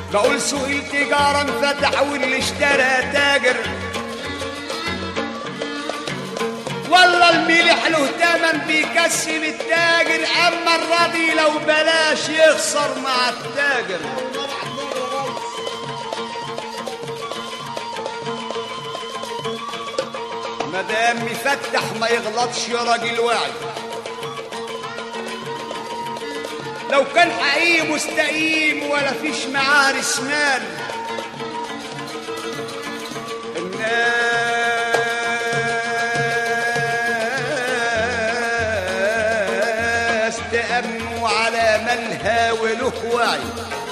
بقول سوق التجارة انفتح واللي اشترى تاجر، والله الملح له تمن بيكسب التاجر، اما الراضي لو بلاش يخسر مع التاجر. مدام مفتح ما يغلطش يا راجل واعي، لو كان حقيقي مستقيم ولا فيش معاه رسمان. الناس تأمنوا على مالها وله وعي،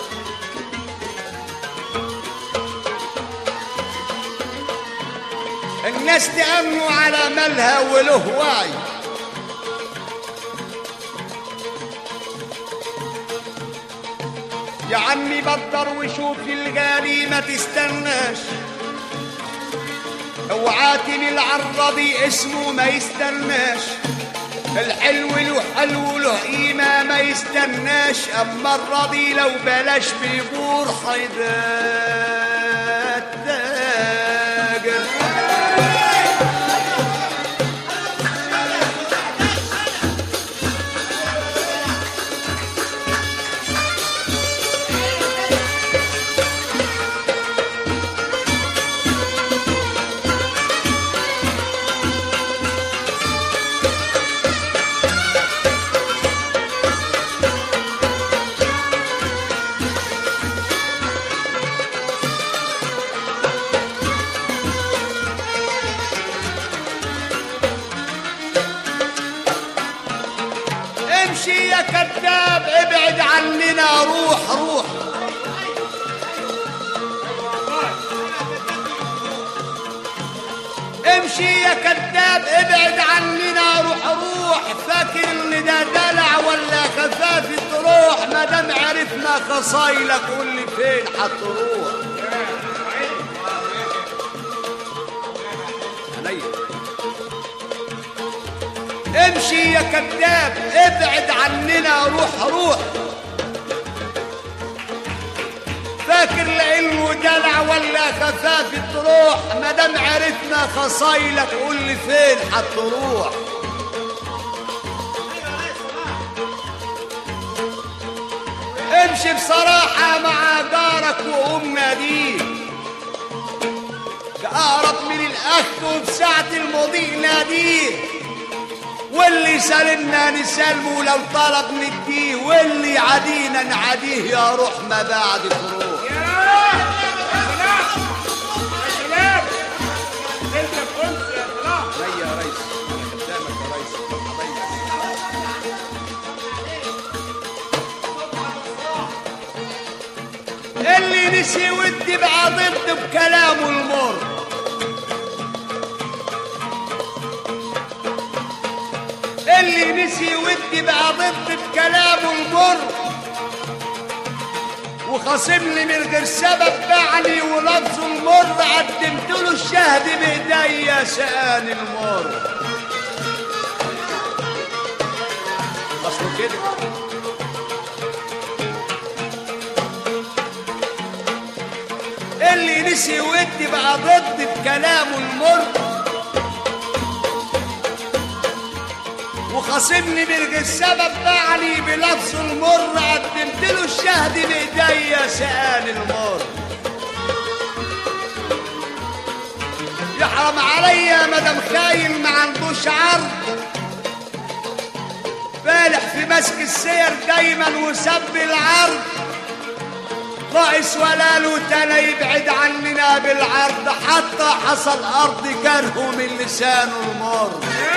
الناس تأمنوا على مالها وله وعي. يا عمي بدر وشوف الغالي ما تستناش، اوعاتن العرضي اسمه ما يستناش، الحلو له حلو له قيمة ما يستناش، اما الراضي لو بلاش بيبور حيدات تاجر. امشي يا كذاب ابعد عننا، روح روح. امشي يا كذاب ابعد عننا، روح روح. فاكر ان ده دلع ولا خفافة روح؟ مادام عرفنا خصايلك قول لي فين هتروح. امشي يا كذاب ابعد عننا، روح روح. فاكر العلم دلع ولا خفافة روح؟ مادام عرفنا خصايلك قول لي فين هتروح. امشي بصراحة مع جارك وقوم ناديه، ده اقرب من الاخ وبساعة المضيء ناديه، واللي سالمنا نسالمه لو طلب نديه، واللي عدينا نعديه يا روح ما بعد تروح. يا سلام انت بقلت يا صلاح. لا يا ريس انا خدامك يا ريس. اللي نسي ودي بقى ضد بكلامه المر، اللي نسي ودي بقى ضد بكلامه المر، وخاصمني من غير سبب باعني ولفظه المر، قدمت له الشهد بايديا سقاني المر. اصله كده اللي نسي ودي بقى ضد بكلامه المر، وخاصمني من غير سبب باعني بلفظه المر، قدمت له الشهد بايديا سقاني المر. يحرم عليا مدام خاين ما عندوش عرض، فالح في مسك السير دايما وسب العرض، ناقص ولا له تاني يبعد عننا بالعرض، حتى حصل ارض كرهه من لسانه المر.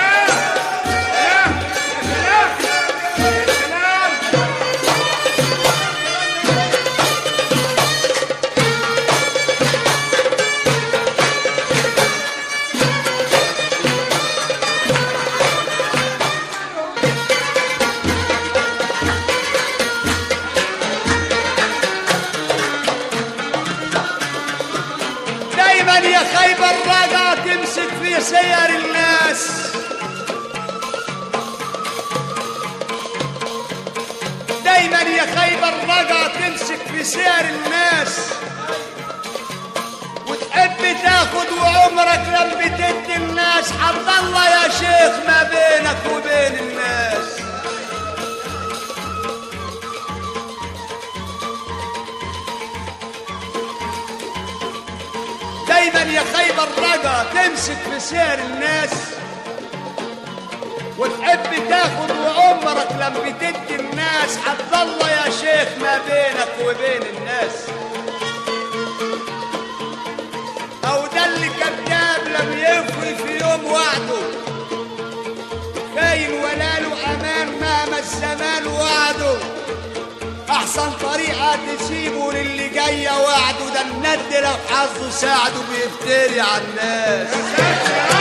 يا خيبر راجع تمسك في سير الناس، دايما يا خيبر رجا تمسك في سير الناس وتحب تاخد وعمرك لم بتدي الناس. حط الله يا شيخ ما بينك وبين الناس. دايما يا خيبر رجا تمسك في سير الناس وتحب تاخد وعمرك لم بتدي الناس. حط الله يا شيخ ما بينك وبين الناس. او ده اللي كذاب لم يفوي في يوم وعده خاين ولا له امان مهما الزمان وعده. احسن طريقه تسيبه للي جايه وعده. ده الند لو حظه ساعده بيفتري على الناس.